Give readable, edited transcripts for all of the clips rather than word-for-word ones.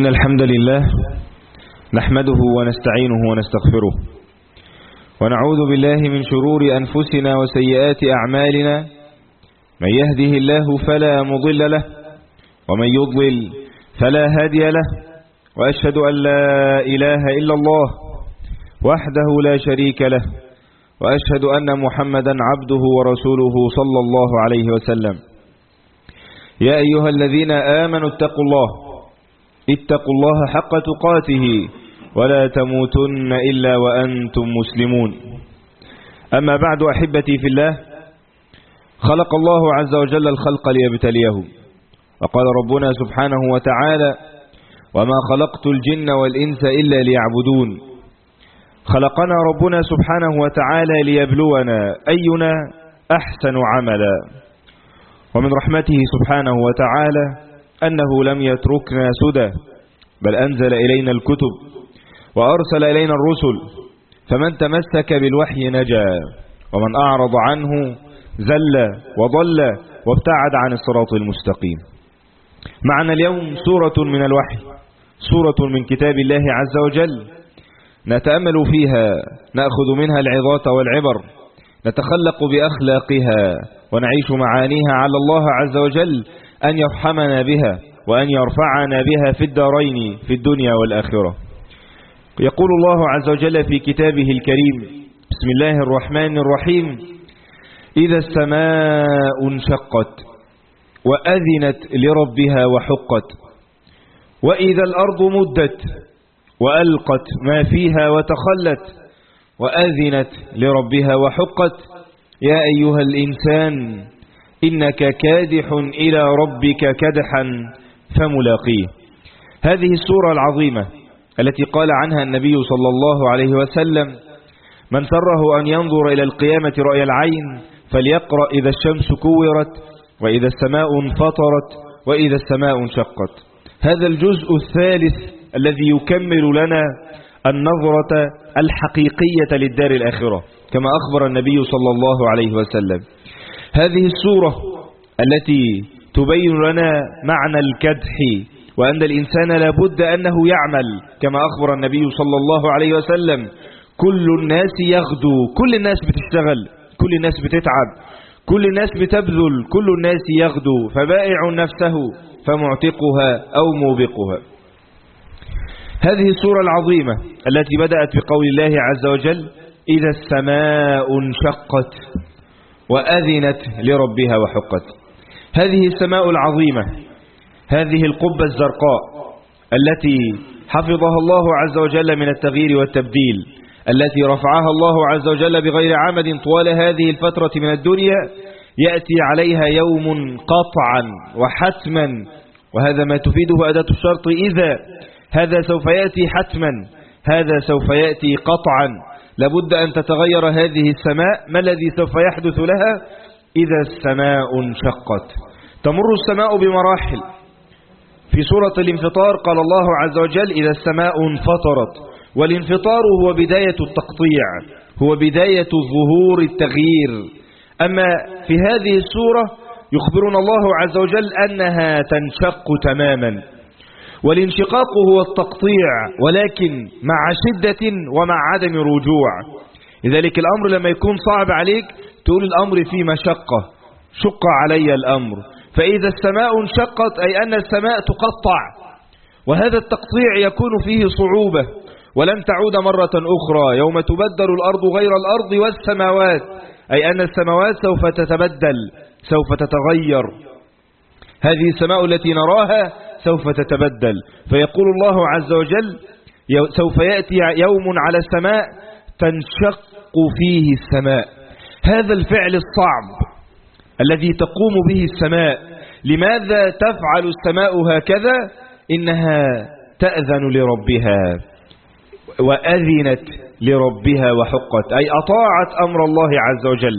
إن الحمد لله نحمده ونستعينه ونستغفره ونعوذ بالله من شرور أنفسنا وسيئات أعمالنا. من يهده الله فلا مضل له ومن يضلل فلا هادي له، وأشهد أن لا إله إلا الله وحده لا شريك له، وأشهد أن محمدا عبده ورسوله صلى الله عليه وسلم. يا أيها الذين آمنوا اتقوا الله حق تقاته ولا تموتن إلا وأنتم مسلمون. أما بعد، أحبتي في الله، خلق الله عز وجل الخلق ليبتليهم، وقال ربنا سبحانه وتعالى: وما خلقت الجن والإنس إلا ليعبدون. خلقنا ربنا سبحانه وتعالى ليبلونا أينا أحسن عملا، ومن رحمته سبحانه وتعالى أنه لم يتركنا سدى، بل أنزل إلينا الكتب وأرسل إلينا الرسل، فمن تمسك بالوحي نجا، ومن أعرض عنه زل وضل وابتعد عن الصراط المستقيم. معنا اليوم سورة من الوحي، سورة من كتاب الله عز وجل، نتأمل فيها، نأخذ منها العظات والعبر، نتخلق بأخلاقها ونعيش معانيها، على الله عز وجل أن يرحمنا بها وأن يرفعنا بها في الدارين، في الدنيا والآخرة. يقول الله عز وجل في كتابه الكريم: بسم الله الرحمن الرحيم: إذا السماء انشقت وأذنت لربها وحقت، وإذا الأرض مدت وألقت ما فيها وتخلت، وأذنت لربها وحقت، يا أيها الإنسان إنك كادح إلى ربك كدحا فملاقيه. هذه السورة العظيمة التي قال عنها النبي صلى الله عليه وسلم: من سره أن ينظر إلى القيامة رأي العين فليقرأ إذا الشمس كورت وإذا السماء انفطرت وإذا السماء انشقت. هذا الجزء الثالث الذي يكمل لنا النظرة الحقيقية للدار الآخرة، كما أخبر النبي صلى الله عليه وسلم. هذه السورة التي تبين لنا معنى الكدح، وأن الإنسان لابد أنه يعمل، كما أخبر النبي صلى الله عليه وسلم: كل الناس يغدو، كل الناس بتشتغل، كل الناس بتتعب، كل الناس بتبذل، كل الناس يغدو، فبائع نفسه فمعتقها أو موبقها. هذه السورة العظيمة التي بدأت بقول الله عز وجل: إذا السماء انشقت وأذنت لربها وحقت. هذه السماء العظيمة، هذه القبة الزرقاء التي حفظها الله عز وجل من التغيير والتبديل، التي رفعها الله عز وجل بغير عمد طوال هذه الفترة من الدنيا، يأتي عليها يوم قطعا وحتما، وهذا ما تفيده أداة الشرط: إذا، هذا سوف يأتي حتما، هذا سوف يأتي قطعا، لابد أن تتغير هذه السماء. ما الذي سوف يحدث لها؟ إذا السماء انشقت. تمر السماء بمراحل. في سورة الانفطار قال الله عز وجل: إذا السماء انفطرت. والانفطار هو بداية التقطيع، هو بداية ظهور التغيير. أما في هذه السورة يخبرنا الله عز وجل أنها تنشق تماما، والانشقاق هو التقطيع، ولكن مع شدة ومع عدم رجوع. لذلك الأمر لما يكون صعب عليك تقول الأمر فيه مشقة، شق علي الأمر. فإذا السماء انشقت أي أن السماء تقطع، وهذا التقطيع يكون فيه صعوبة، ولن تعود مرة أخرى يوم تبدل الأرض غير الأرض والسماوات، أي أن السماوات سوف تتبدل، سوف تتغير. هذه السماء التي نراها سوف تتبدل. فيقول الله عز وجل: سوف يأتي يوم على السماء تنشق فيه السماء. هذا الفعل الصعب الذي تقوم به السماء. لماذا تفعل السماء هكذا؟ إنها تأذن لربها، وأذنت لربها وحقت، أي أطاعت أمر الله عز وجل.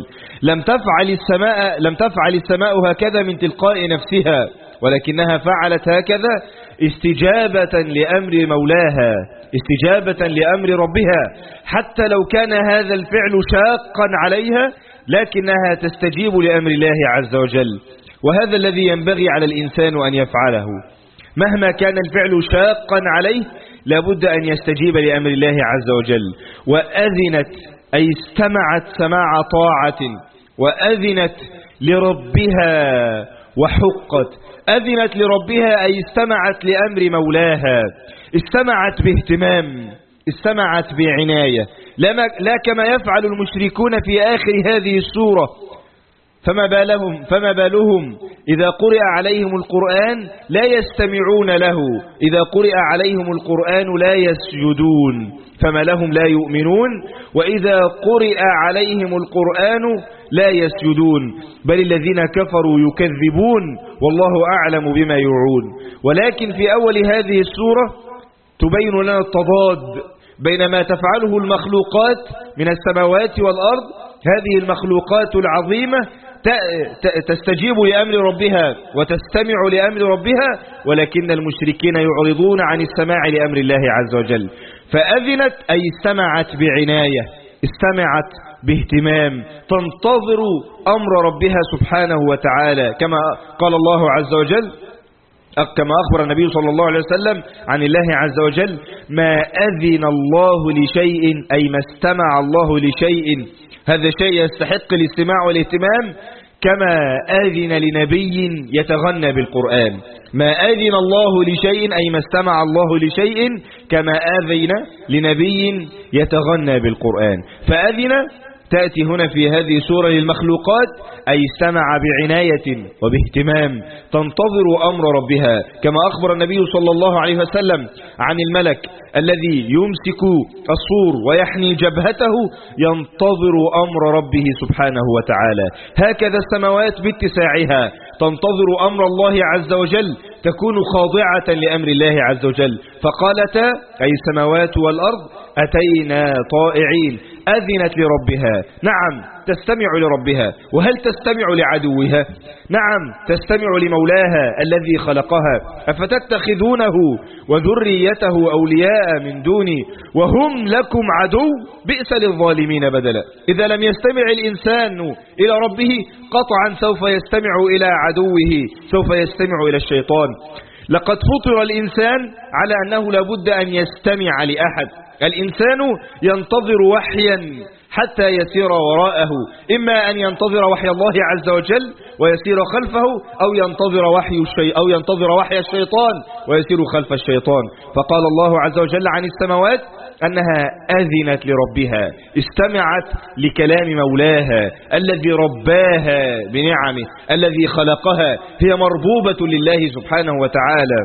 لم تفعل السماء هكذا من تلقاء نفسها، ولكنها فعلت هكذا استجابة لأمر مولاها، استجابة لأمر ربها، حتى لو كان هذا الفعل شاقا عليها لكنها تستجيب لأمر الله عز وجل. وهذا الذي ينبغي على الإنسان أن يفعله. مهما كان الفعل شاقا عليه لابد أن يستجيب لأمر الله عز وجل. وأذنت أي استمعت سماع طاعة، وأذنت لربها وحقت. أذنت لربها أي استمعت لأمر مولاها، استمعت باهتمام، استمعت بعناية، لا كما يفعل المشركون في آخر هذه السورة. فما بالهم إذا قرئ عليهم القرآن لا يستمعون له، إذا قرئ عليهم القرآن لا يسجدون، فما لهم لا يؤمنون، وإذا قرئ عليهم القرآن لا يسجدون، بل الذين كفروا يكذبون والله أعلم بما يوعون. ولكن في أول هذه السورة تبين لنا التضاد بين ما تفعله المخلوقات من السماوات والأرض، هذه المخلوقات العظيمة تستجيب لأمر ربها وتستمع لأمر ربها، ولكن المشركين يعرضون عن السماع لأمر الله عز وجل. فأذنت أي استمعت بعناية، استمعت باهتمام، تنتظر أمر ربها سبحانه وتعالى، كما قال الله عز وجل، كما أخبر النبي صلى الله عليه وسلم عن الله عز وجل: ما أذن الله لشيء أي ما استمع الله لشيء، هذا شيء يستحق الاستماع والاهتمام، كما أذن لنبي يتغنى بالقرآن. ما أذن الله لشيء أي ما استمع الله لشيء كما أذن لنبي يتغنى بالقرآن. فأذن تأتي هنا في هذه السورة للمخلوقات أي استمع بعناية وباهتمام، تنتظر أمر ربها، كما أخبر النبي صلى الله عليه وسلم عن الملك الذي يمسك الصور ويحني جبهته ينتظر أمر ربه سبحانه وتعالى. هكذا السماوات باتساعها تنتظر أمر الله عز وجل، تكون خاضعة لأمر الله عز وجل. فقالتا أي السماوات والأرض أتينا طائعين، أذنت لربها، نعم تستمع لربها. وهل تستمع لعدوها؟ نعم تستمع لمولاها الذي خلقها. أفتتخذونه وذريته أولياء من دوني وهم لكم عدو، بئس للظالمين بدلا. إذا لم يستمع الإنسان إلى ربه قطعا سوف يستمع إلى عدوه، سوف يستمع إلى الشيطان. لقد فطر الإنسان على أنه لابد أن يستمع لأحد. الإنسان ينتظر وحيا حتى يسير وراءه، إما أن ينتظر وحي الله عز وجل ويسير خلفه، أو ينتظر وحي الشيطان ويسير خلف الشيطان. فقال الله عز وجل عن السماوات أنها أذنت لربها، استمعت لكلام مولاها الذي رباها بنعمه، الذي خلقها، هي مربوبة لله سبحانه وتعالى.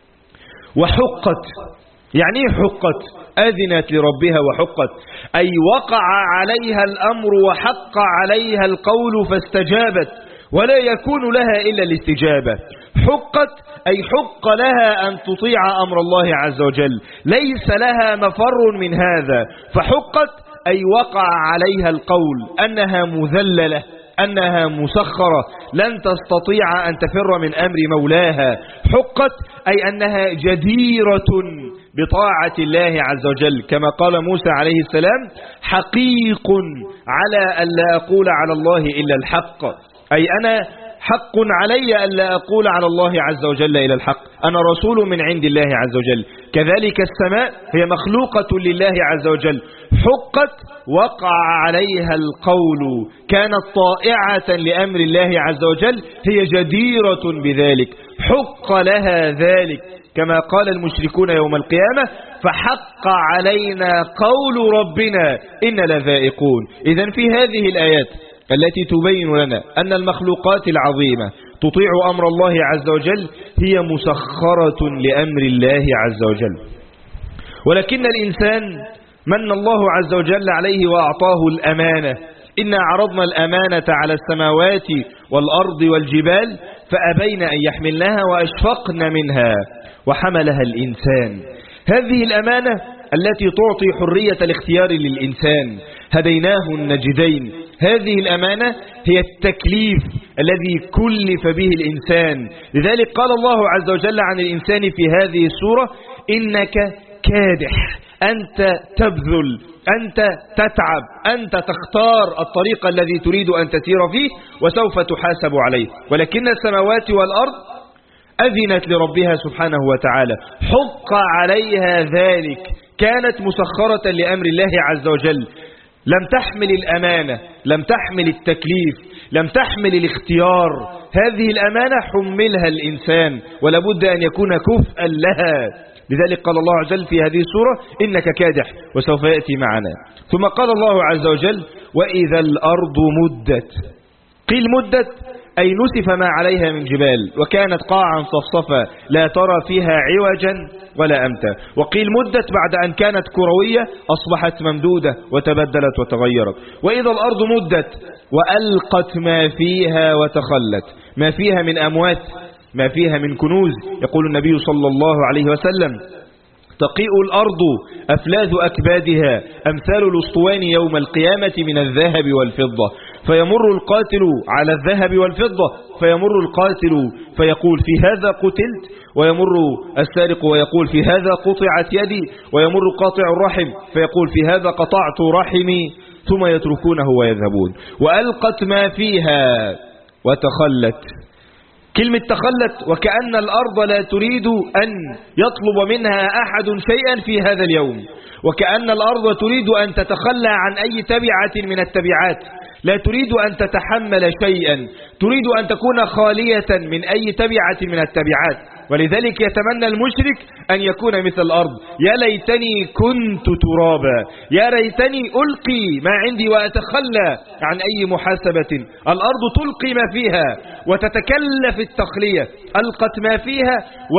وحقت، يعني حقت، أذنت لربها وحقت، أي وقع عليها الأمر وحق عليها القول فاستجابت، ولا يكون لها إلا الاستجابة. حقت أي حق لها أن تطيع أمر الله عز وجل، ليس لها مفر من هذا. فحقت أي وقع عليها القول أنها مذللة، أنها مسخرة، لن تستطيع أن تفر من أمر مولاها. حقت أي أنها جديرة بطاعة الله عز وجل، كما قال موسى عليه السلام: حقيق على أن لا أقول على الله إلا الحق، أي أنا حق علي أن لا أقول على الله عز وجل إلا الحق، أنا رسول من عند الله عز وجل. كذلك السماء هي مخلوقة لله عز وجل. حقت وقع عليها القول، كانت طائعة لأمر الله عز وجل، هي جديرة بذلك، حق لها ذلك، كما قال المشركون يوم القيامة: فحق علينا قول ربنا إن لذائقون. إذن في هذه الآيات التي تبين لنا أن المخلوقات العظيمة تطيع أمر الله عز وجل، هي مسخرة لأمر الله عز وجل. ولكن الإنسان من الله عز وجل عليه وأعطاه الأمانة. إنا عرضنا الأمانة على السماوات والأرض والجبال فأبين أن يحملنها وأشفقن منها وحملها الإنسان. هذه الأمانة التي تعطي حرية الاختيار للإنسان، هديناه النجدين. هذه الأمانة هي التكليف الذي كلف به الإنسان. لذلك قال الله عز وجل عن الإنسان في هذه السورة: إنك كادح، أنت تبذل، أنت تتعب، أنت تختار الطريق الذي تريد أن تسير فيه وسوف تحاسب عليه. ولكن السماوات والأرض أذنت لربها سبحانه وتعالى، حق عليها ذلك، كانت مسخرة لأمر الله عز وجل، لم تحمل الأمانة، لم تحمل التكليف، لم تحمل الاختيار. هذه الأمانة حملها الإنسان ولا بد أن يكون كفءا لها. لذلك قال الله عز وجل في هذه السورة إنك كادح، وسوف يأتي معنا. ثم قال الله عز وجل وإذا الأرض مدت. قيل مدت أي نسف ما عليها من جبال، وكانت قاعا صفصفا لا ترى فيها عوجا ولا أمتا. وقيل مدت بعد أن كانت كروية أصبحت ممدودة وتبدلت وتغيرت. وإذا الأرض مدت وألقت ما فيها وتخلت، ما فيها من أموات، ما فيها من كنوز. يقول النبي صلى الله عليه وسلم تقيء الأرض أفلاذ أكبادها أمثال الأسطوان يوم القيامة من الذهب والفضة، فيمر القاتل على الذهب والفضة فيمر القاتل فيقول في هذا قتلت، ويمر السارق ويقول في هذا قطعت يدي، ويمر قاطع الرحم فيقول في هذا قطعت رحمي، ثم يتركونه ويذهبون. وألقت ما فيها وتخلت. كلمة تخلت وكأن الأرض لا تريد أن يطلب منها أحد شيئا في هذا اليوم، وكأن الأرض تريد أن تتخلى عن أي تبعة من التبعات، لا تريد أن تتحمل شيئا، تريد أن تكون خالية من أي تبعة من التبعات. ولذلك يتمنى المشرك أن يكون مثل الأرض، يا ليتني كنت ترابا، يا ليتني ألقي ما عندي وأتخلى عن أي محاسبة. الأرض تلقي ما فيها وتتكلف التخلية، ألقت ما فيها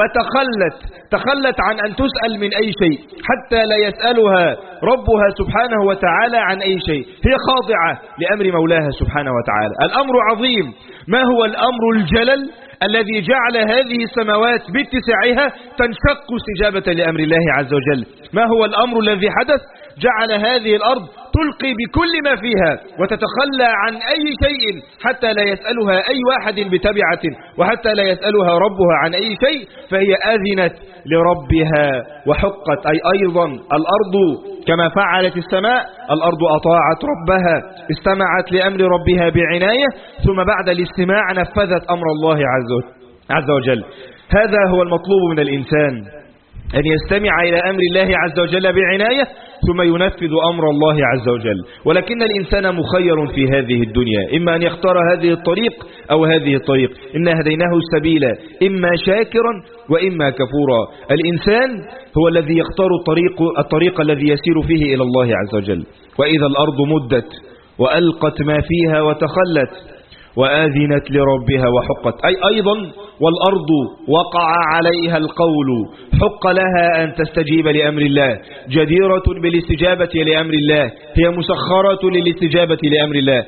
تخلت عن أن تسأل من أي شيء، حتى لا يسألها ربها سبحانه وتعالى عن أي شيء، هي خاضعة لأمر مولاها سبحانه وتعالى. الأمر عظيم. ما هو الأمر الجلل الذي جعل هذه السماوات باتساعها تنشق استجابة لأمر الله عز وجل؟ ما هو الأمر الذي حدث جعل هذه الأرض تلقي بكل ما فيها وتتخلى عن أي شيء حتى لا يسألها أي واحد بتبعة، وحتى لا يسألها ربها عن أي شيء، فهي أذنت لربها وحقت. أي أيضا الأرض كما فعلت السماء، الأرض أطاعت ربها، استمعت لأمر ربها بعناية، ثم بعد الاستماع نفذت أمر الله عز وجل. هذا هو المطلوب من الإنسان، أن يستمع إلى أمر الله عز وجل بعناية ثم ينفذ أمر الله عز وجل. ولكن الإنسان مخير في هذه الدنيا، إما أن يختار هذه الطريق أو هذه الطريق، إنا هديناه السبيل إما شاكرا وإما كفورا. الإنسان هو الذي يختار الطريق الذي يسير فيه إلى الله عز وجل. وإذا الأرض مدت وألقت ما فيها وتخلت وآذنت لربها وحقت. أي أيضا والأرض وقع عليها القول، حق لها أن تستجيب لأمر الله، جديرة بالاستجابة لأمر الله، هي مسخرة للاستجابة لأمر الله.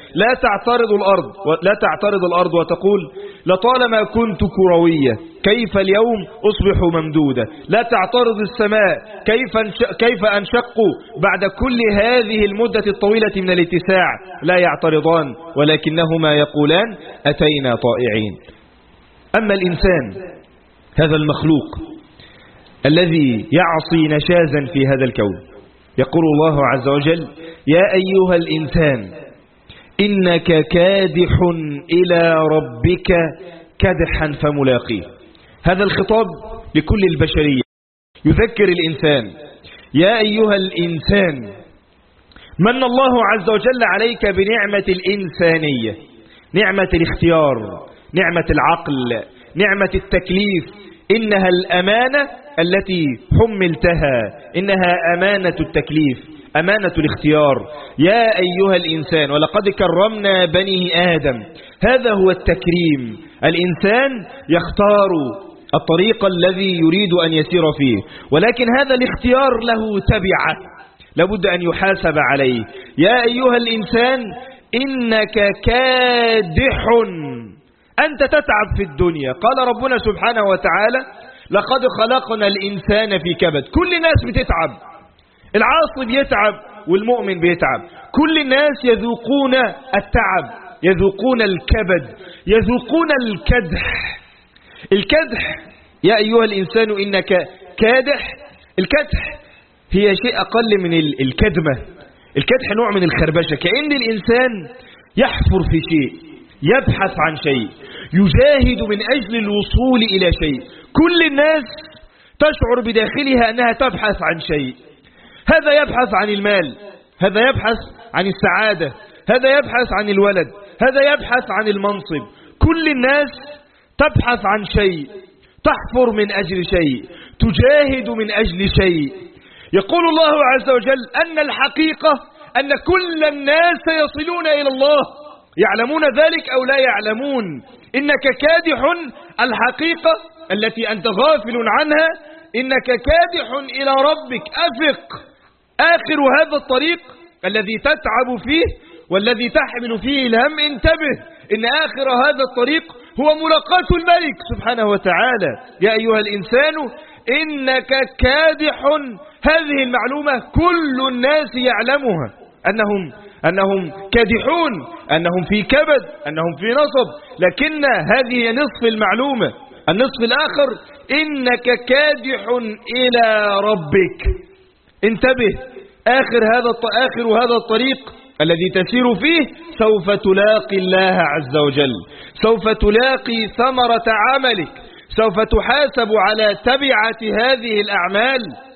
لا تعترض الأرض وتقول لطالما كنت كروية كيف اليوم أصبح ممدودة. لا تعترض السماء كيف أنشق بعد كل هذه المدة الطويلة من الاتساع. لا يعترضان، ولكنهما يقولان أتينا طائعين. أما الإنسان هذا المخلوق الذي يعصي نشازا في هذا الكون، يقول الله عز وجل يا أيها الإنسان إنك كادح إلى ربك كدحا فملاقيه. هذا الخطاب لكل البشرية، يذكر الإنسان يا أيها الإنسان من الله عز وجل عليك بنعمة الإنسانية، نعمة الاختيار، نعمة العقل، نعمة التكليف. إنها الأمانة التي حملتها، إنها أمانة التكليف، أمانة الاختيار. يا أيها الإنسان ولقد كرمنا بني آدم. هذا هو التكريم. الإنسان يختار الطريق الذي يريد أن يسير فيه، ولكن هذا الاختيار له تبعة لابد أن يحاسب عليه. يا أيها الإنسان إنك كادح، أنت تتعب في الدنيا. قال ربنا سبحانه وتعالى لقد خلقنا الإنسان في كبد. كل الناس بتتعب، العاصي بيتعب والمؤمن بيتعب، كل الناس يذوقون التعب، يذوقون الكبد، يذوقون الكدح. الكدح يا أيها الإنسان إنك كادح. الكدح هي شيء أقل من الكدمة. الكدح نوع من الخربشة، كأن الإنسان يحفر في شيء، يبحث عن شيء، يجاهد من أجل الوصول إلى شيء. كل الناس تشعر بداخلها أنها تبحث عن شيء، هذا يبحث عن المال، هذا يبحث عن السعادة، هذا يبحث عن الولد، هذا يبحث عن المنصب. كل الناس تبحث عن شيء، تحفر من أجل شيء، تجاهد من أجل شيء. يقول الله عز وجل أن الحقيقة أن كل الناس يصلون إلى الله، يعلمون ذلك أو لا يعلمون. إنك كادح، الحقيقة التي أنت غافل عنها، إنك كادح إلى ربك. أفق، آخر هذا الطريق الذي تتعب فيه والذي تحمل فيه الهم، انتبه إن آخر هذا الطريق هو ملاقاة الملك سبحانه وتعالى. يا أيها الإنسان إنك كادح، هذه المعلومة كل الناس يعلمها، أنهم كادحون، أنهم في كبد، أنهم في نصب، لكن هذه نصف المعلومة. النصف الآخر إنك كادح إلى ربك. انتبه، آخر هذا الطريق الذي تسير فيه سوف تلاقي الله عز وجل، سوف تلاقي ثمرة عملك، سوف تحاسب على تبعة هذه الأعمال.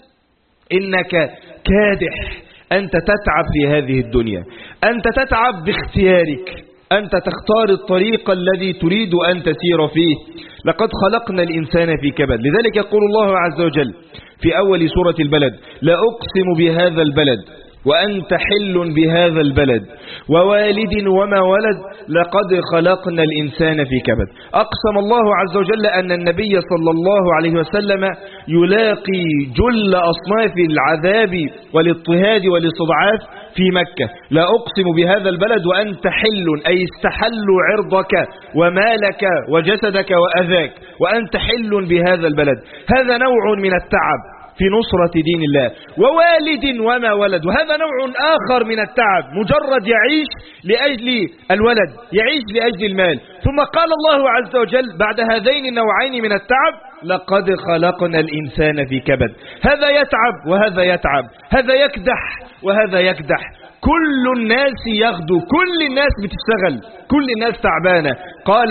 إنك كادح، أنت تتعب في هذه الدنيا، أنت تتعب باختيارك، أنت تختار الطريق الذي تريد أن تسير فيه. لقد خلقنا الإنسان في كبد. لذلك يقول الله عز وجل في أول سورة البلد: لا أقسم بهذا البلد وأنت حل بهذا البلد ووالد وما ولد لقد خلقنا الإنسان في كبد. أقسم الله عز وجل أن النبي صلى الله عليه وسلم يلاقي جل أصناف العذاب والاضطهاد والاستضعاف في مكة. لا أقسم بهذا البلد وأنت حل، أي استحلوا عرضك ومالك وجسدك وأذاك، وأنت حل بهذا البلد. هذا نوع من التعب في نصرة دين الله. ووالد وما ولد، وهذا نوع آخر من التعب، مجرد يعيش لأجل الولد، يعيش لأجل المال. ثم قال الله عز وجل بعد هذين النوعين من التعب: لقد خلقنا الإنسان في كبد. هذا يتعب وهذا يتعب، هذا يكدح وهذا يكدح. كل الناس يغدو، كل الناس بتشتغل، كل الناس تعبانة. قال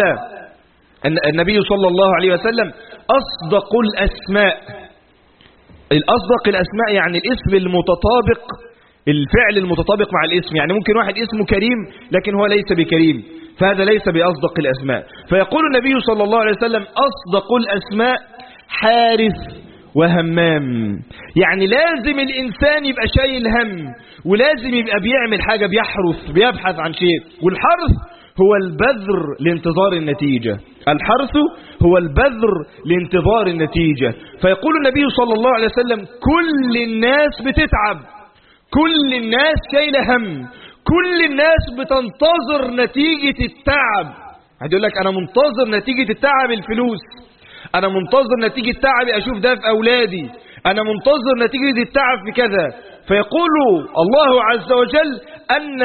النبي صلى الله عليه وسلم: أصدق الأسماء. الأصدق الأسماء يعني الاسم المتطابق، الفعل المتطابق مع الاسم. يعني ممكن واحد اسمه كريم لكن هو ليس بكريم، فهذا ليس بأصدق الأسماء. فيقول النبي صلى الله عليه وسلم: أصدق الأسماء حارث وهمام. يعني لازم الإنسان يبقى شايل هم، ولازم يبقى بيعمل حاجة، بيحرث، بيبحث عن شيء. والحرث هو البذر لانتظار النتيجة، الحرث هو البذر لانتظار النتيجة. فيقول النبي صلى الله عليه وسلم: كل الناس بتتعب، كل الناس شايلة هم، كل الناس بتنتظر نتيجة التعب. هيقول لك: أنا منتظر نتيجة التعب الفلوس، أنا منتظر نتيجة التعب أشوف ده في أولادي، أنا منتظر نتيجة التعب في كذا. فيقول الله عز وجل أن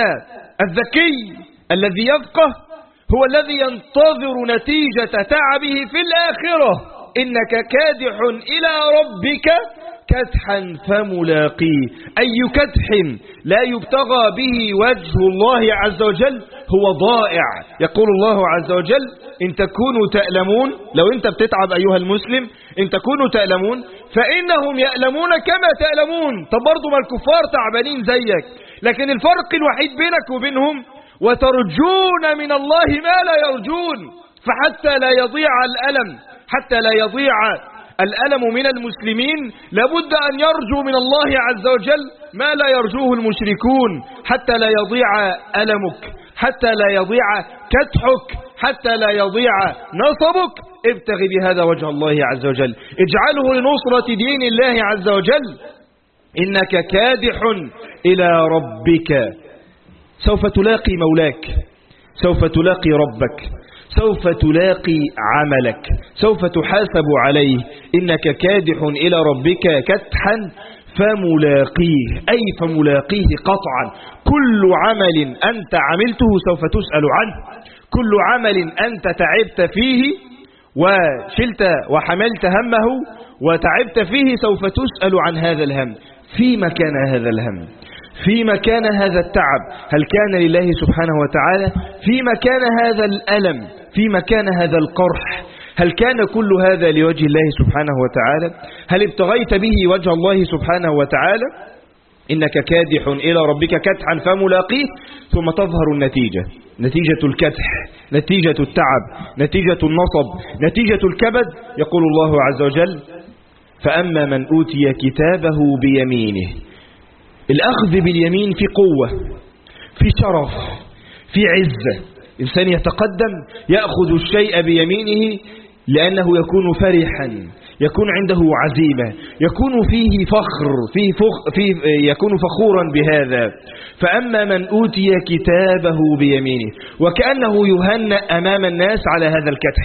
الذكي الذي يفقه هو الذي ينتظر نتيجة تعبه في الآخرة. إنك كادح إلى ربك كدحا فملاقيه. أي كدح لا يبتغى به وجه الله عز وجل هو ضائع. يقول الله عز وجل: إن تكونوا تألمون، لو أنت بتتعب أيها المسلم، إن تكونوا تألمون فإنهم يألمون كما تألمون. طب برضو ما الكفار تعبانين زيك، لكن الفرق الوحيد بينك وبينهم: وترجون من الله ما لا يرجون. فحتى لا يضيع الألم، حتى لا يضيع الألم من المسلمين، لابد أن يرجو من الله عز وجل ما لا يرجوه المشركون، حتى لا يضيع ألمك، حتى لا يضيع كدحك، حتى لا يضيع نصبك. ابتغي بهذا وجه الله عز وجل، اجعله لنصرة دين الله عز وجل. إنك كادح إلى ربك. سوف تلاقي مولاك، سوف تلاقي ربك، سوف تلاقي عملك، سوف تحاسب عليه. إنك كادح إلى ربك كدحا فملاقيه، أي فملاقيه قطعا. كل عمل أنت عملته سوف تسأل عنه، كل عمل أنت تعبت فيه وشلت وحملت همه وتعبت فيه سوف تسأل عن هذا الهم. فيما كان هذا الهم؟ فيما كان هذا التعب؟ هل كان لله سبحانه وتعالى؟ فيما كان هذا الألم؟ فيما كان هذا القرح؟ هل كان كل هذا لوجه الله سبحانه وتعالى؟ هل ابتغيت به وجه الله سبحانه وتعالى؟ إنك كادح إلى ربك كدحا فملاقيه، ثم تظهر النتيجة، نتيجة الكدح، نتيجة التعب، نتيجة النصب، نتيجة الكبد. يقول الله عز وجل: فأما من أوتي كتابه بيمينه. الأخذ باليمين في قوة، في شرف، في عزة. إنسان يتقدم يأخذ الشيء بيمينه لأنه يكون فرحا، يكون عنده عزيمة، يكون فيه فخر، يكون فخورا بهذا. فأما من أوتي كتابه بيمينه، وكأنه يهنأ أمام الناس على هذا الكدح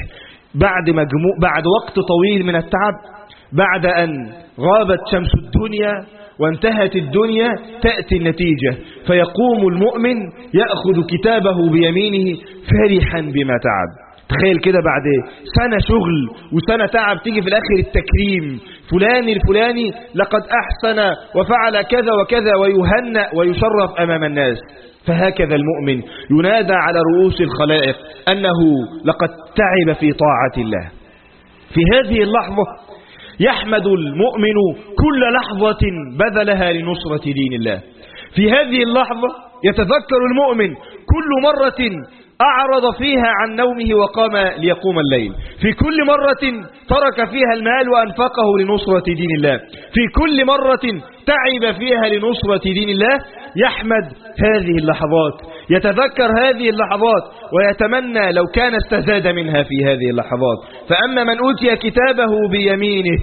بعد وقت طويل من التعب، بعد أن غابت شمس الدنيا وانتهت الدنيا، تأتي النتيجة، فيقوم المؤمن يأخذ كتابه بيمينه فرحا بما تعب. تخيل كده بعد سنة شغل وسنة تعب تيجي في الآخر التكريم، فلان الفلاني لقد أحسن وفعل كذا وكذا، ويهنأ ويشرف أمام الناس. فهكذا المؤمن ينادى على رؤوس الخلائق أنه لقد تعب في طاعة الله. في هذه اللحظة يحمد المؤمن كل لحظة بذلها لنصرة دين الله. في هذه اللحظة يتذكر المؤمن كل مرة أعرض فيها عن نومه وقام ليقوم الليل، في كل مرة ترك فيها المال وأنفقه لنصرة دين الله، في كل مرة تعب فيها لنصرة دين الله. يحمد هذه اللحظات، يتذكر هذه اللحظات، ويتمنى لو كان استزاد منها في هذه اللحظات. فأما من أوتي كتابه بيمينه،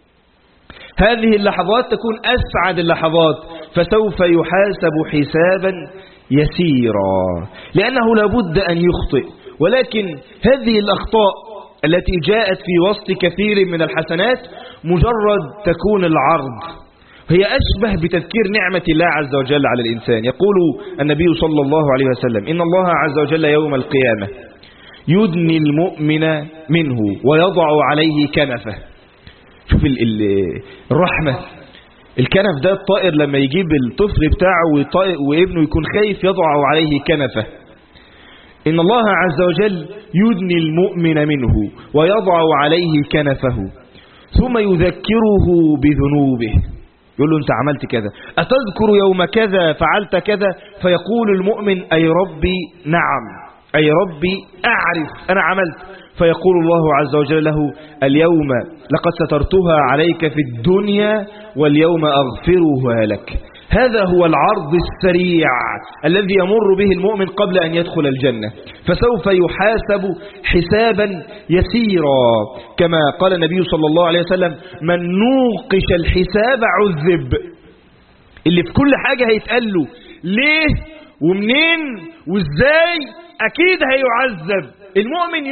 هذه اللحظات تكون أسعد اللحظات، فسوف يحاسب حسابا يسيرا، لأنه لابد أن يخطئ. ولكن هذه الأخطاء التي جاءت في وسط كثير من الحسنات مجرد تكون العرض، هي أشبه بتذكير نعمة الله عز وجل على الإنسان. يقول النبي صلى الله عليه وسلم: إن الله عز وجل يوم القيامة يدني المؤمن منه ويضع عليه كنفه. شوف الرحمة. الكنف ده الطائر لما يجيب الطفل بتاعه وابنه يكون خايف يضع عليه كنفه. إن الله عز وجل يدني المؤمن منه ويضع عليه كنفه، ثم يذكره بذنوبه، يقول له: أنت عملت كذا، أتذكر يوم كذا فعلت كذا؟ فيقول المؤمن: أي ربي نعم، أي ربي أعرف أنا عملت. فيقول الله عز وجل له: اليوم لقد سترتها عليك في الدنيا واليوم أغفرها لك. هذا هو العرض السريع الذي يمر به المؤمن قبل أن يدخل الجنة، فسوف يحاسب حسابا يسيرا، كما قال النبي صلى الله عليه وسلم: من نوقش الحساب عذب. اللي في كل حاجة هيتقال له ليه ومنين وازاي أكيد هيعذب. المؤمن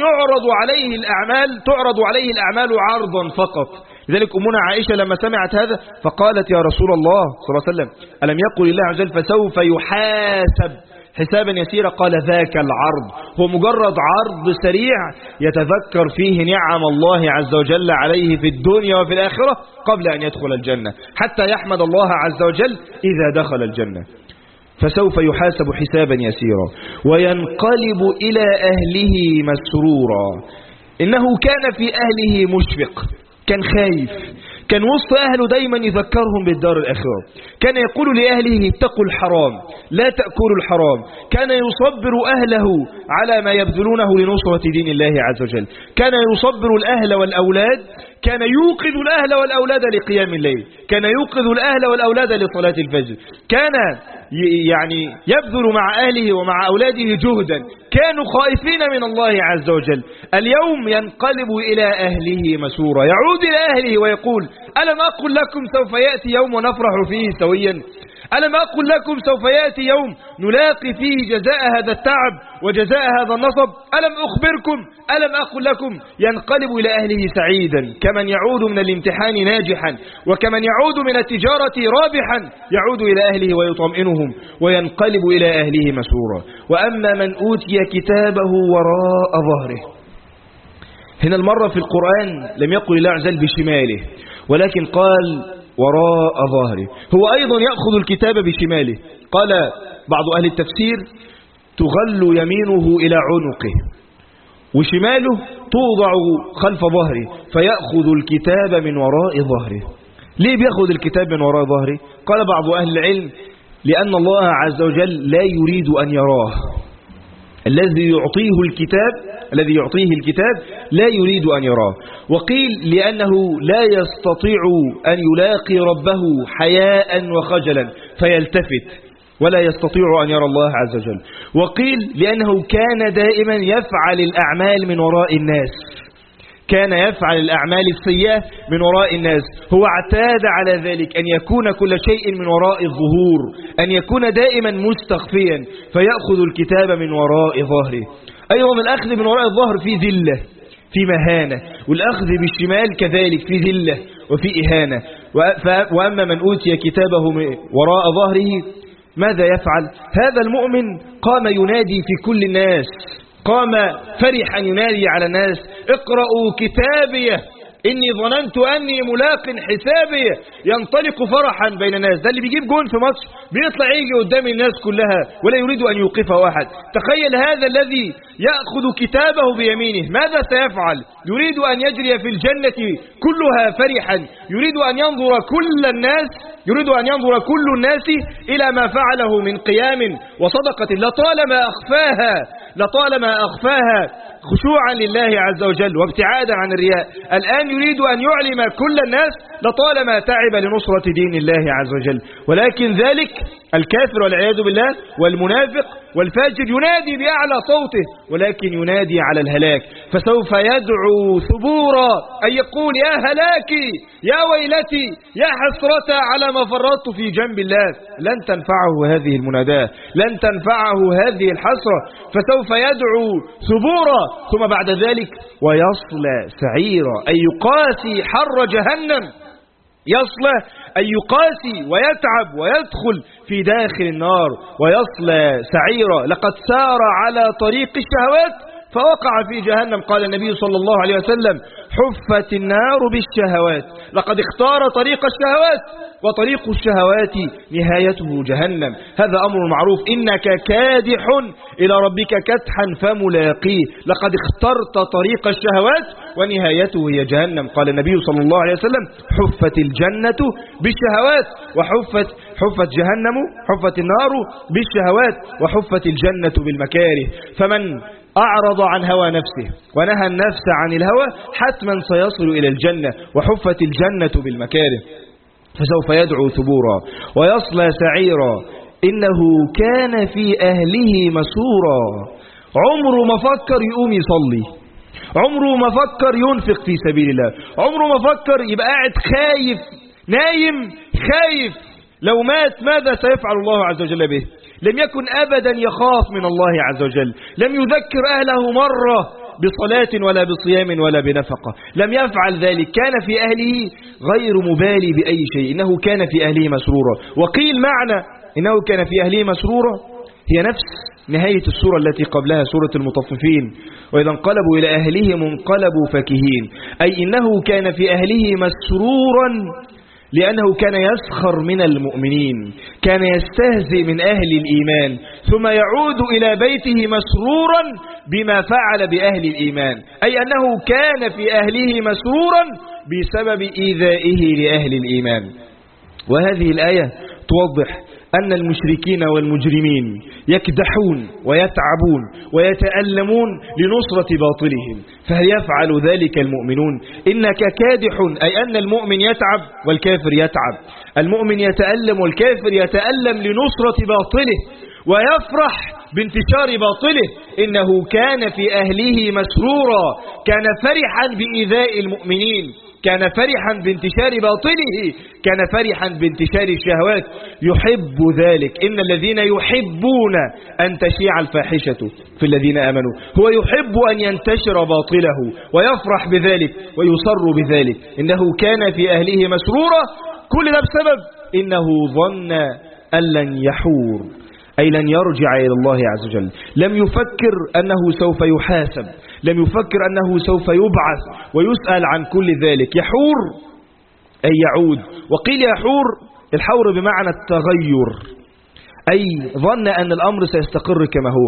تعرض عليه الأعمال عرضا فقط. لذلك أمنا عائشة لما سمعت هذا فقالت: يا رسول الله صلى الله عليه وسلم، ألم يقل الله عز وجل فسوف يحاسب حسابا يسيرا؟ قال: ذاك العرض هو مجرد عرض سريع يتذكر فيه نعم الله عز وجل عليه في الدنيا وفي الآخرة قبل أن يدخل الجنة، حتى يحمد الله عز وجل إذا دخل الجنة. فسوف يحاسب حسابا يسيرا وينقلب إلى أهله مسرورا. إنه كان في أهله مشفق، كان خايف، كان وسط أهله دايما يذكرهم بالدار الآخرة، كان يقول لأهله: اتقوا الحرام، لا تأكلوا الحرام. كان يصبر أهله على ما يبذلونه لنصرة دين الله عز وجل، كان يصبر الأهل والأولاد، كان يوقظ الأهل والأولاد لقيام الليل، كان يوقظ الأهل والأولاد لصلاة الفجر، كان يعني يبذل مع أهله ومع أولاده جهدا، كانوا خائفين من الله عز وجل. اليوم ينقلب إلى أهله مسرورا، يعود إلى أهله ويقول: ألم أقل لكم سوف يأتي يوم ونفرح فيه سويا؟ ألم أقل لكم سوف يأتي يوم نلاقي فيه جزاء هذا التعب وجزاء هذا النصب؟ ألم أخبركم؟ ألم أقل لكم؟ ينقلب إلى أهله سعيدا، كمن يعود من الامتحان ناجحا، وكمن يعود من التجارة رابحا، يعود إلى أهله ويطمئنهم، وينقلب إلى أهله مسرورا. وأما من أوتي كتابه وراء ظهره، هنا المرة في القرآن لم يقل الله عز وجل بشماله، ولكن قال وراء ظهره. هو أيضا يأخذ الكتاب بشماله. قال بعض أهل التفسير: تغل يمينه إلى عنقه وشماله توضع خلف ظهره فيأخذ الكتاب من وراء ظهره. ليه بيأخذ الكتاب من وراء ظهره؟ قال بعض أهل العلم لأن الله عز وجل لا يريد أن يراه. الذي يعطيه الكتاب لا يريد أن يراه. وقيل لأنه لا يستطيع أن يلاقي ربه حياء وخجلا فيلتفت ولا يستطيع أن يرى الله عز وجل. وقيل لأنه كان دائما يفعل الأعمال من وراء الناس، كان يفعل الأعمال السيئة من وراء الناس، هو اعتاد على ذلك أن يكون كل شيء من وراء الظهور، أن يكون دائما مستخفيا فيأخذ الكتاب من وراء ظهره. أيضا الأخذ من وراء الظهر في ذلة، في مهانة، والأخذ بالشمال كذلك في ذلة وفي إهانة. وأما من أوتي كتابه وراء ظهره ماذا يفعل؟ هذا المؤمن قام ينادي في كل الناس، قام فرحا ينادي على الناس: اقرأوا كتابي إني ظننت أني ملاق حسابي. ينطلق فرحا بين الناس. ده اللي بيجيب جون في ماتش بيطلع يجي قدام الناس كلها ولا يريد أن يوقفه أحد. تخيل هذا الذي يأخذ كتابه بيمينه ماذا سيفعل؟ يريد أن يجري في الجنة كلها فرحا، يريد أن ينظر كل الناس إلى ما فعله من قيام وصدقة لطالما أخفاها خشوعا لله عز وجل وابتعادا عن الرياء. الآن يريد أن يعلم كل الناس لطالما تعب لنصرة دين الله عز وجل. ولكن ذلك الكافر والعياذ بالله والمنافق والفاجر ينادي بأعلى صوته ولكن ينادي على الهلاك، فسوف يدعو ثبورا أن يقول: يا هلاكي، يا ويلتي، يا حسرة على ما فرطت في جنب الله. لن تنفعه هذه المناداة، لن تنفعه هذه الحسرة، فسوف يدعو ثبورا ثم بعد ذلك ويصلى سعيرا، أي يقاسي حر جهنم، يصلى أن يقاسي ويتعب ويدخل في داخل النار ويصلى سعيرا. لقد سار على طريق الشهوات فوقع في جهنم. قال النبي صلى الله عليه وسلم: حفت النار بالشهوات. لقد اختار طريق الشهوات وطريق الشهوات نهايته جهنم. هذا أمر معروف: إنك كادح إلى ربك كدحا فملاقيه. لقد اخترت طريق الشهوات ونهايته هي جهنم. قال النبي صلى الله عليه وسلم: حفت الجنة بالشهوات حفت النار بالشهوات وحفت الجنة بالمكاره. فمن أعرض عن هوى نفسه ونهى النفس عن الهوى حتما سيصل إلى الجنة، وحفت الجنة بالمكاره. فسوف يدعو ثبورا ويصلى سعيرا إنه كان في أهله مسرورا. عمره ما فكر يقوم يصلي، عمره ما فكر ينفق في سبيل الله، عمره ما فكر يبقى قاعد خايف نايم خايف لو مات ماذا سيفعل الله عز وجل به. لم يكن أبدا يخاف من الله عز وجل، لم يذكر أهله مرة بصلاة ولا بصيام ولا بنفقة، لم يفعل ذلك. كان في أهله غير مبالي بأي شيء، إنه كان في أهله مسرورا. وقيل معنى إنه كان في أهله مسرورا هي نفس نهاية السورة التي قبلها، سورة المطففين: وإذا انقلبوا إلى أهلهم انقلبوا فكهين. أي إنه كان في أهله مسرورا لأنه كان يسخر من المؤمنين، كان يستهزئ من أهل الإيمان، ثم يعود إلى بيته مسرورا بما فعل بأهل الإيمان. أي أنه كان في أهله مسرورا بسبب إيذائه لأهل الإيمان. وهذه الآية توضح أن المشركين والمجرمين يكدحون ويتعبون ويتألمون لنصرة باطلهم، فهل يفعل ذلك المؤمنون؟ إنك كادح، أي أن المؤمن يتعب والكافر يتعب، المؤمن يتألم والكافر يتألم لنصرة باطله ويفرح بانتشار باطله. إنه كان في أهله مسرورا، كان فرحا بإيذاء المؤمنين، كان فرحا بانتشار باطله، كان فرحا بانتشار الشهوات، يحب ذلك. إن الذين يحبون أن تشيع الفاحشة في الذين آمنوا، هو يحب أن ينتشر باطله ويفرح بذلك ويصر بذلك. إنه كان في أهله مسرورا، كل ده بسبب إنه ظن أن لن يحور، أي لن يرجع إلى الله عز وجل. لم يفكر أنه سوف يحاسب، لم يفكر أنه سوف يبعث ويسأل عن كل ذلك. يحور أي يعود. وقيل يحور الحور بمعنى التغير، أي ظن أن الأمر سيستقر كما هو،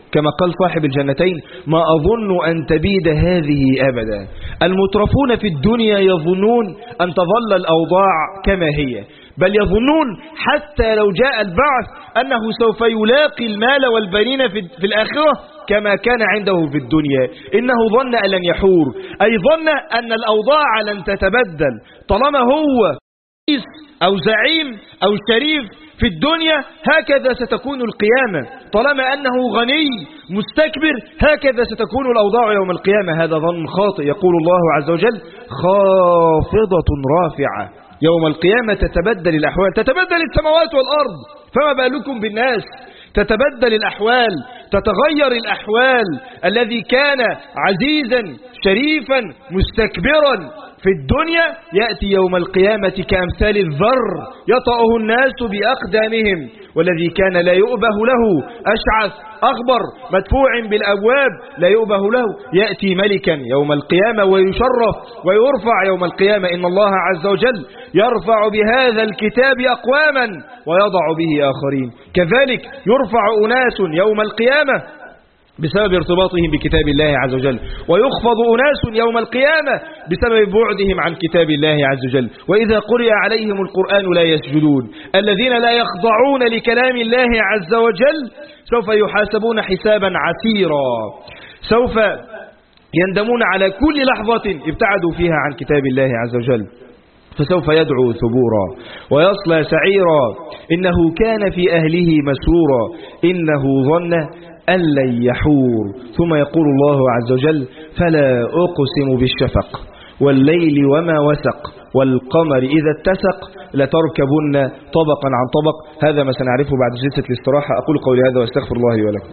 كما قال صاحب الجنتين: ما أظن أن تبيد هذه أبدا. المترفون في الدنيا يظنون أن تظل الأوضاع كما هي، بل يظنون حتى لو جاء البعث أنه سوف يلاقي المال والبنين في الآخرة كما كان عنده في الدنيا. إنه ظن أن لن يحور، أي ظن أن الأوضاع لن تتبدل. طالما هو رئيس أو زعيم أو شريف في الدنيا هكذا ستكون القيامة، طالما أنه غني مستكبر هكذا ستكون الأوضاع يوم القيامة. هذا ظن خاطئ. يقول الله عز وجل: خافضة رافعة. يوم القيامة تتبدل الأحوال، تتبدل السماوات والأرض، فما بالكم بالناس؟ تتبدل الأحوال، تتغير الأحوال. الذي كان عزيزا شريفا مستكبرا في الدنيا يأتي يوم القيامة كأمثال الذر يطأه الناس بأقدامهم، والذي كان لا يؤبه له أشعث أغبر مدفوع بالأبواب لا يؤبه له يأتي ملكا يوم القيامة ويشرف ويرفع يوم القيامة. إن الله عز وجل يرفع بهذا الكتاب أقواما ويضع به آخرين. كذلك يرفع أناس يوم القيامة بسبب ارتباطهم بكتاب الله عز وجل، ويخفض أناس يوم القيامة بسبب بعدهم عن كتاب الله عز وجل. وإذا قرئ عليهم القرآن لا يسجدون. الذين لا يخضعون لكلام الله عز وجل سوف يحاسبون حسابا عسيرا، سوف يندمون على كل لحظة ابتعدوا فيها عن كتاب الله عز وجل، فسوف يدعو ثبورا ويصلى سعيرا. إنه كان في أهله مسرورا إنه ظن أن لن يحور. ثم يقول الله عز وجل: فلا أقسم بالشفق والليل وما وسق والقمر إذا اتسق لتركبن طبقا عن طبق. هذا ما سنعرفه بعد جلسة الاستراحة. أقول قولي هذا واستغفر الله لي ولكم.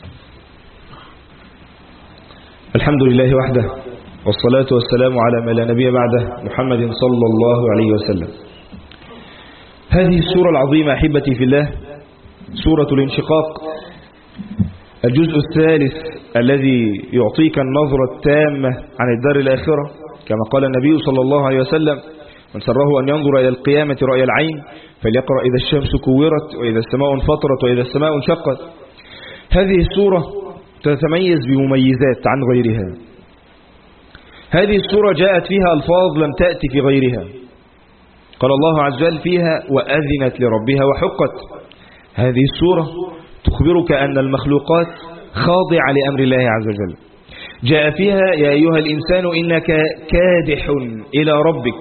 الحمد لله وحده، والصلاة والسلام على ما لا نبي بعده، محمد صلى الله عليه وسلم. هذه السورة العظيمة أحبتي في الله، سورة الانشقاق، الجزء الثالث الذي يعطيك النظرة التامة عن الدار الآخرة، كما قال النبي صلى الله عليه وسلم: من سره أن ينظر إلى القيامة رأي العين فليقرأ إذا الشمس كورت وإذا السماء انفطرت وإذا السماء انشقت. هذه السورة تتميز بمميزات عن غيرها. هذه السورة جاءت فيها ألفاظ لم تأتي في غيرها. قال الله عز وجل فيها: وأذنت لربها وحقت. هذه السورة تخبرك أن المخلوقات خاضعة لأمر الله عز وجل. جاء فيها: يا أيها الإنسان إنك كادح إلى ربك،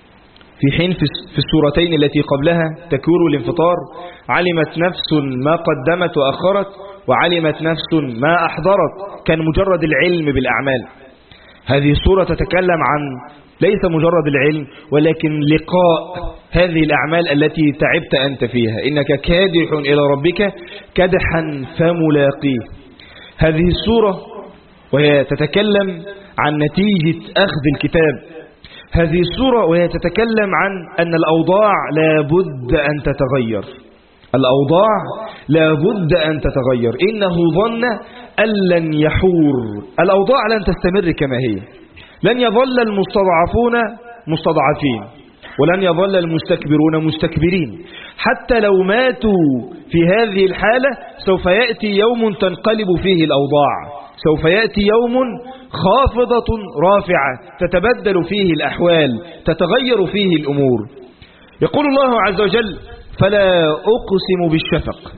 في حين في السورتين التي قبلها تكور الانفطار: علمت نفس ما قدمت وأخرت وعلمت نفس ما أحضرت. كان مجرد العلم بالأعمال. هذه السورة تتكلم عن ليس مجرد العلم ولكن لقاء هذه الأعمال التي تعبت أنت فيها. إنك كادح إلى ربك كدحا فملاقيه. هذه السورة وهي تتكلم عن نتيجة أخذ الكتاب. هذه السورة وهي تتكلم عن أن الأوضاع لا بد أن تتغير. الأوضاع لا بد أن تتغير. إنه ظن أن لن يحور. الأوضاع لن تستمر كما هي. لن يظل المستضعفون مستضعفين، ولن يظل المستكبرون مستكبرين. حتى لو ماتوا في هذه الحالة سوف يأتي يوم تنقلب فيه الأوضاع، سوف يأتي يوم خافضة رافعة تتبدل فيه الأحوال، تتغير فيه الأمور. يقول الله عز وجل: فلا أقسم بالشفق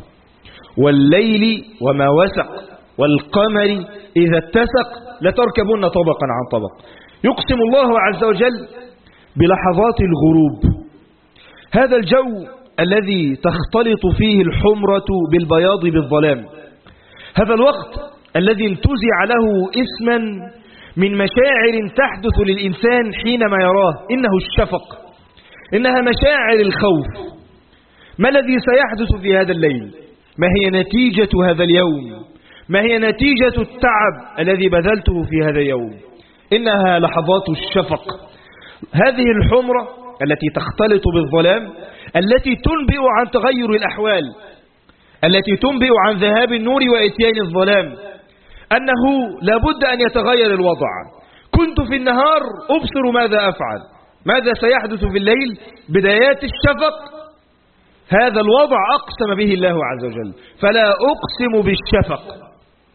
والليل وما وسق والقمر إذا اتسق لتركبن طبقا عن طبق. يقسم الله عز وجل بلحظات الغروب، هذا الجو الذي تختلط فيه الحمرة بالبياض بالظلام، هذا الوقت الذي انتزع له اسما من مشاعر تحدث للإنسان حينما يراه، إنه الشفق، إنها مشاعر الخوف. ما الذي سيحدث في هذا الليل؟ ما هي نتيجة هذا اليوم؟ ما هي نتيجة التعب الذي بذلته في هذا اليوم؟ إنها لحظات الشفق، هذه الحمرة التي تختلط بالظلام، التي تنبئ عن تغير الأحوال، التي تنبئ عن ذهاب النور وإتيان الظلام، أنه لابد أن يتغير الوضع. كنت في النهار أبصر ماذا أفعل، ماذا سيحدث في الليل؟ بدايات الشفق. هذا الوضع أقسم به الله عز وجل: فلا أقسم بالشفق.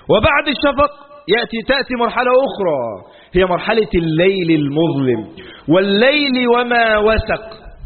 وبعد الشفق تأتي مرحلة أخرى، هي مرحلة الليل المظلم. والليل وما وسق،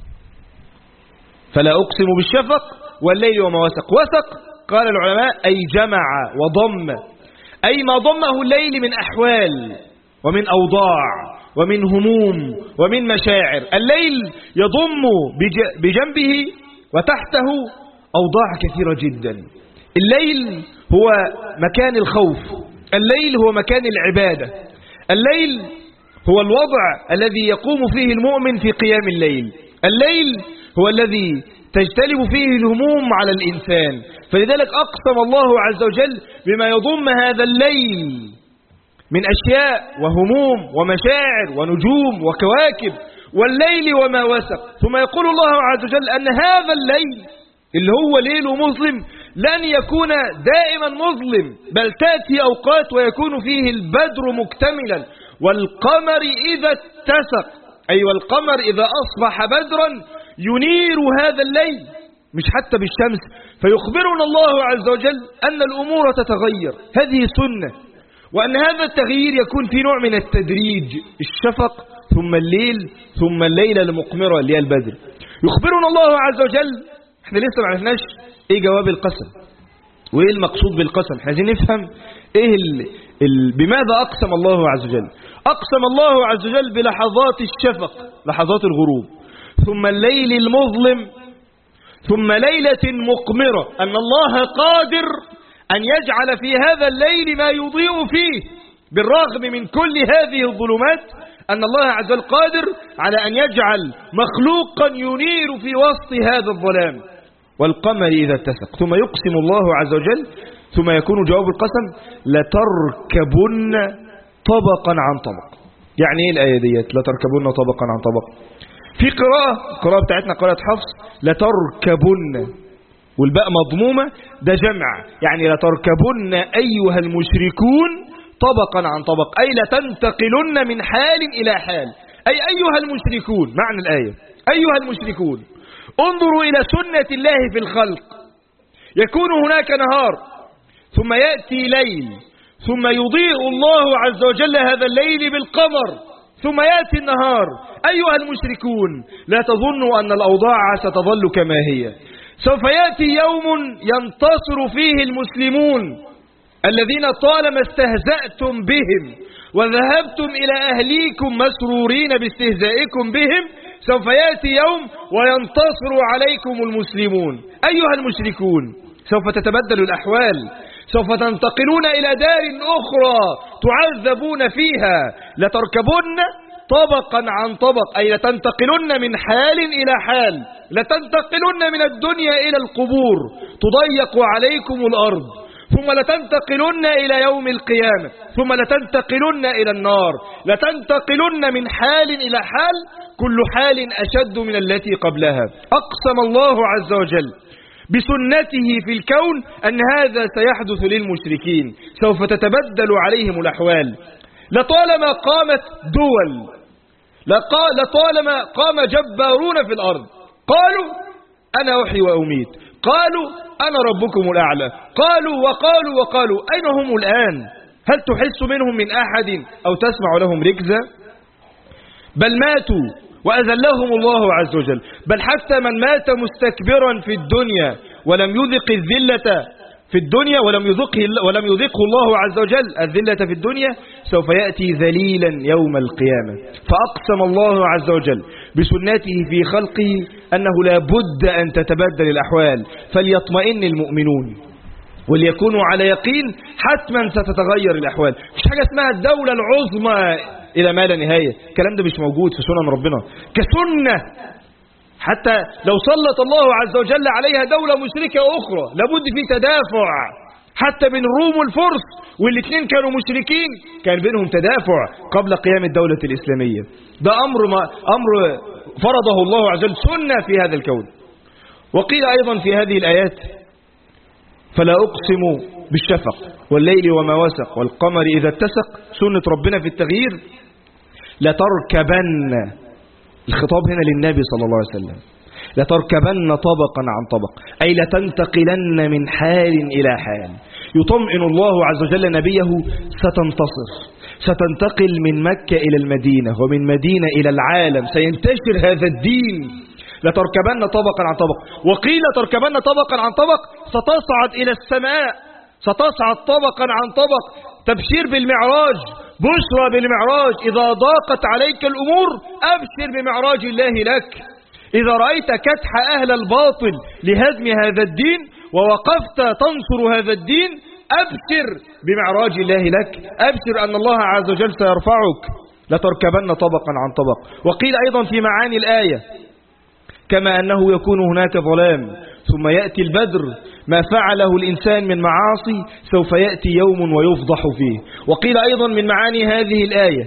فلا أقسم بالشفق والليل وما وسق. وسق قال العلماء أي جمع وضم، أي ما ضمه الليل من أحوال ومن أوضاع ومن هموم ومن مشاعر. الليل يضم بجنبه وتحته أوضاع كثيرة جدا. الليل هو مكان الخوف، الليل هو مكان العبادة، الليل هو الوضع الذي يقوم فيه المؤمن في قيام الليل، الليل هو الذي تجتلب فيه الهموم على الإنسان. فلذلك أقسم الله عز وجل بما يضم هذا الليل من أشياء وهموم ومشاعر ونجوم وكواكب. والليل وما وسق. ثم يقول الله عز وجل أن هذا الليل اللي هو ليل مظلم لن يكون دائما مظلم، بل تأتي أوقات ويكون فيه البدر مكتملا، والقمر إذا اتسق، أي والقمر إذا أصبح بدرا ينير هذا الليل، مش حتى بالشمس. فيخبرنا الله عز وجل أن الأمور تتغير، هذه سنة، وأن هذا التغيير يكون في نوع من التدريج، الشفق ثم الليل ثم الليلة المقمرة اللي هي البدر. يخبرنا الله عز وجل، احنا لسه ما عرفناش ايه جواب القسم وايه المقصود بالقسم، احنا عايزين نفهم ايه بماذا أقسم الله عز وجل. أقسم الله عز وجل بلحظات الشفق، لحظات الغروب، ثم الليل المظلم، ثم ليلة مقمرة، أن الله قادر أن يجعل في هذا الليل ما يضيء فيه بالرغم من كل هذه الظلمات. أن الله عز وجل قادر على أن يجعل مخلوقا ينير في وسط هذا الظلام. والقمر إذا اتسق. ثم يقسم الله عز وجل، ثم يكون جواب القسم لتركبن طبقا عن طبق. يعني ايه الآية ديت لتركبن طبقا عن طبق؟ في القراءة بتاعتنا قراءة حفص لتركبن والباء مضمومة، ده جمع، يعني لتركبن أيها المشركون طبقا عن طبق، أي لتنتقلن من حال إلى حال، أي أيها المشركون. معنى الآية أيها المشركون انظروا إلى سنة الله في الخلق، يكون هناك نهار ثم يأتي ليل، ثم يضيء الله عز وجل هذا الليل بالقمر، ثم يأتي النهار. أيها المشركون لا تظنوا أن الأوضاع ستظل كما هي، سوف يأتي يوم ينتصر فيه المسلمون الذين طالما استهزأتم بهم وذهبتم إلى أهليكم مسرورين باستهزائكم بهم، سوف يأتي يوم وينتصر عليكم المسلمون. أيها المشركون سوف تتبدل الأحوال، سوف تنتقلون إلى دار أخرى تعذبون فيها، لتركبن طبقا عن طبق، أي لتنتقلن من حال إلى حال، لتنتقلن من الدنيا إلى القبور تضيق عليكم الأرض، ثم لتنتقلن إلى يوم القيامة، ثم لتنتقلن إلى النار، لتنتقلن من حال إلى حال، كل حال أشد من التي قبلها. أقسم الله عز وجل بسنته في الكون أن هذا سيحدث للمشركين، سوف تتبدل عليهم الأحوال. لطالما قامت دول، لطالما قام جبارون في الأرض قالوا أنا أحيي وأميت، قالوا أنا ربكم الأعلى، وقالوا أين هم الآن؟ هل تحس منهم من أحد أو تسمع لهم ركزة؟ بل ماتوا وأذلهم الله عز وجل. بل حتى من مات مستكبرا في الدنيا ولم يذق الذلة في الدنيا ولم يذقه الله عز وجل الذلة في الدنيا، سوف يأتي ذليلا يوم القيامة. فأقسم الله عز وجل بسنته في خلقه أنه لا بد أن تتبدل الأحوال، فليطمئن المؤمنون وليكونوا على يقين حتما ستتغير الأحوال. مش حاجة اسمها الدولة العظمى إلى ما لا نهاية، الكلام ده مش موجود في سنن ربنا كسنة. حتى لو سلط الله عز وجل عليها دولة مشركة أخرى لابد في تدافع، حتى بين الروم والفرس والاثنين كانوا مشركين، كان بينهم تدافع قبل قيام الدولة الإسلامية. ده أمر فرضه الله عز وجل، سنة في هذا الكون. وقيل أيضا في هذه الآيات فلا أقسم بالشفق والليل وما وسق والقمر إذا اتسق، سنة ربنا في التغيير. لتركبن، الخطاب هنا للنبي صلى الله عليه وسلم، لتركبن طبقا عن طبق، أي لتنتقلن من حال إلى حال. يطمئن الله عز وجل نبيه: ستنتصر، ستنتقل من مكة إلى المدينة ومن مدينة إلى العالم، سينتشر هذا الدين، لتركبن طبقا عن طبق. وقيل تركبن طبقا عن طبق، ستصعد إلى السماء، ستصعد طبقا عن طبق. تبشير بالمعراج، بشرى بالمعراج. إذا ضاقت عليك الأمور أبشر بمعراج الله لك. إذا رأيت كدح أهل الباطل لهدم هذا الدين ووقفت تنصر هذا الدين، أبشر بمعراج الله لك، أبشر أن الله عز وجل سيرفعك. لتركبن طبقا عن طبق. وقيل أيضا في معاني الآية: كما أنه يكون هناك ظلام ثم يأتي البدر، ما فعله الإنسان من معاصي سوف يأتي يوم ويفضح فيه. وقيل أيضا من معاني هذه الآية: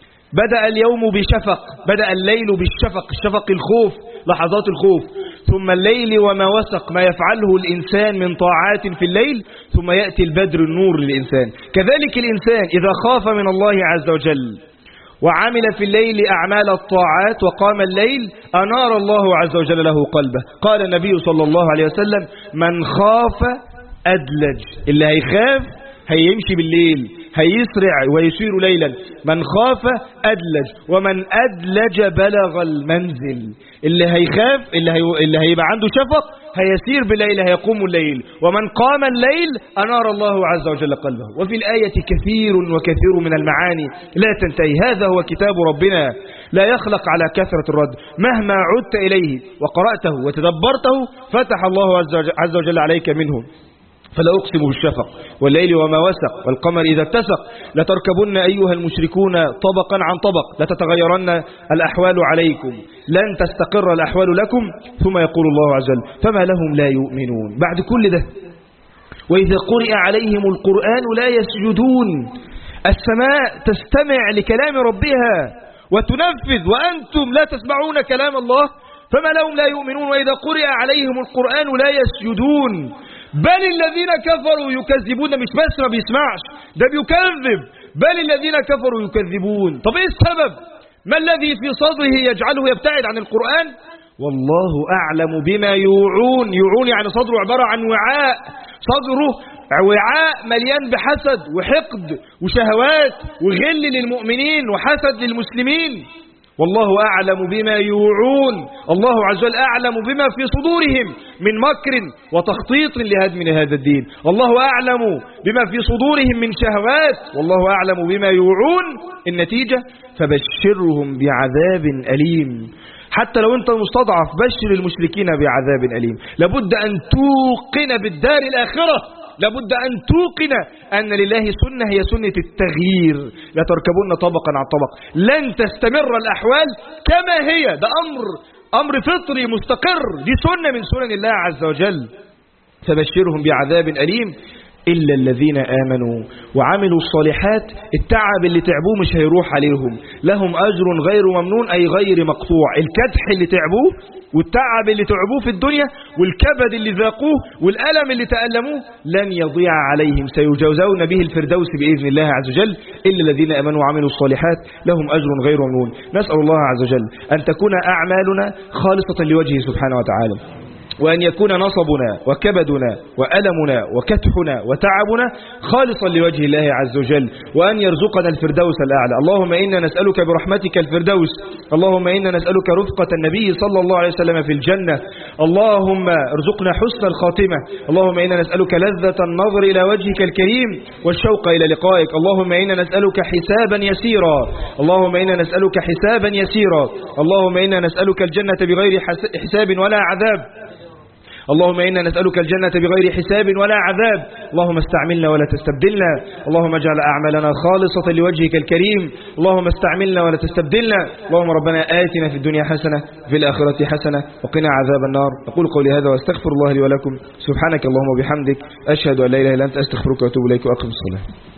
بدأ اليوم بشفق، بدأ الليل بالشفق، الشفق الخوف، لحظات الخوف، ثم الليل وما وسق، ما يفعله الإنسان من طاعات في الليل، ثم يأتي البدر النور للإنسان. كذلك الإنسان إذا خاف من الله عز وجل وعمل في الليل أعمال الطاعات وقام الليل، أنار الله عز وجل له قلبه. قال النبي صلى الله عليه وسلم: من خاف أدلج. اللي هيخاف هيمشي بالليل، هيسرع ويسير ليلا. من خاف أدلج، ومن أدلج بلغ المنزل. اللي هيخاف، اللي هيبقى عنده شفق، هيسير بالليل، هيقوم الليل. ومن قام الليل أنار الله عز وجل قلبه. وفي الآية كثير وكثير من المعاني لا تنتهي. هذا هو كتاب ربنا، لا يخلق على كثرة الرد. مهما عدت إليه وقرأته وتدبرته فتح الله عز وجل عليك منه. فلا أقسم بالشفق والليل وما وسق والقمر إذا اتسق، لتركبن أيها المشركون طبقا عن طبق، لتتغيرن الأحوال عليكم، لن تستقر الأحوال لكم. ثم يقول الله عز وجل: فما لهم لا يؤمنون. بعد كل ده: وإذا قرئ عليهم القرآن لا يسجدون. السماء تستمع لكلام ربها وتنفذ، وأنتم لا تسمعون كلام الله. فما لهم لا يؤمنون. وإذا قرئ عليهم القرآن لا يسجدون. بل الذين كفروا يكذبون. مش بس ما بيسمعش، ده بيكذب. بل الذين كفروا يكذبون. طب ايه السبب؟ ما الذي في صدره يجعله يبتعد عن القرآن؟ والله أعلم بما يوعون. يوعون يعني صدره عبارة عن وعاء، صدره وعاء مليان بحسد وحقد وشهوات وغل للمؤمنين وحسد للمسلمين. والله أعلم بما يوعون. الله عز وجل أعلم بما في صدورهم من مكر وتخطيط لهدم هذا الدين. الله أعلم بما في صدورهم من شهوات، والله أعلم بما يوعون. النتيجة: فبشرهم بعذاب أليم. حتى لو أنت مستضعف، بشر المشركين بعذاب أليم. لابد أن توقن بالدار الآخرة، لابد أن توقن أن لله سنة، هي سنة التغيير. لا تركبون طبقا عن طبق. لن تستمر الأحوال كما هي، ده أمر فطري مستقر، دي سنة من سنن الله عز وجل. فبشرهم بعذاب أليم إلا الذين آمنوا وعملوا الصالحات. التعب اللي تعبوه مش هيروح عليهم، لهم أجر غير ممنون، أي غير مقطوع. الكدح اللي تعبوه والتعب اللي تعبوه في الدنيا والكبد اللي ذاقوه والألم اللي تألموه لن يضيع عليهم، سيجوزون به الفردوس بإذن الله عز وجل. إلا الذين آمنوا وعملوا الصالحات لهم أجر غير ممنون. نسأل الله عز وجل أن تكون أعمالنا خالصة لوجهه سبحانه وتعالى، وأن يكون نصبنا وكبدنا وألمنا وكتحنا وتعبنا خالصا لوجه الله عز وجل، وأن يرزقنا الفردوس الأعلى. اللهم إنا نسألك برحمتك الفردوس. اللهم إنا نسألك رفقة النبي صلى الله عليه وسلم في الجنة. اللهم ارزقنا حسن الخاتمة. اللهم إنا نسألك لذة النظر إلى وجهك الكريم والشوق إلى لقائك. اللهم إنا نسألك حسابا يسيرا. اللهم إنا نسألك حسابا يسيرا. اللهم إنا نسألك الجنة بغير حساب ولا عذاب. اللهم إنا نسألك الجنة بغير حساب ولا عذاب. اللهم استعملنا ولا تستبدلنا. اللهم اجعل أعمالنا خالصة لوجهك الكريم. اللهم استعملنا ولا تستبدلنا. اللهم ربنا آتنا في الدنيا حسنة وفي الآخرة حسنة وقنا عذاب النار. أقول قولي هذا واستغفر الله لي ولكم. سبحانك اللهم وبحمدك، أشهد أن لا إله إلا أنت، أستغفرك وأتوب إليك وأقم الصلاة.